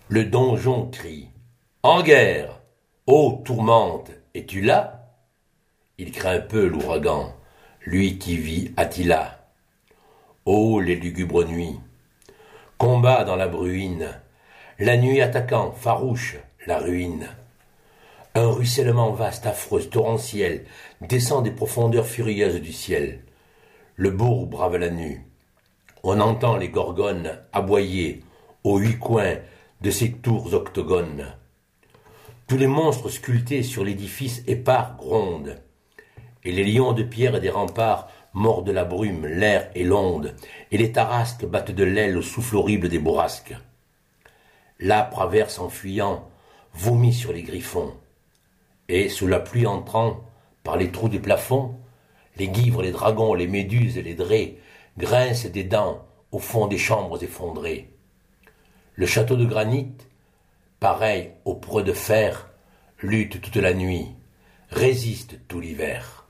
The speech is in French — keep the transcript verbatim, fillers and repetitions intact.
Le donjon crie: En guerre! Ô tourmente, es-tu là? Il craint un peu l'ouragan, lui qui vit Attila. Ô les lugubres nuits! Combat dans la bruine, la nuit attaquant, farouche, la ruine. Un ruissellement vaste, affreux, torrentiel, descend des profondeurs furieuses du ciel. Le bourg brave la nue. On entend les gorgones aboyer aux huit coins de ces tours octogones. Tous les monstres sculptés sur l'édifice épars grondent, et les lions de pierre des remparts mordent la brume, l'air et l'onde, et les tarasques battent de l'aile au souffle horrible des bourrasques. L'âpre averse en fuyant vomit sur les griffons, et sous la pluie entrant par les trous des plafonds, les guivres, les dragons, les méduses et les drées grincent des dents au fond des chambres effondrées. Le château de granit, pareil au preux de fer, lutte toute la nuit, résiste tout l'hiver.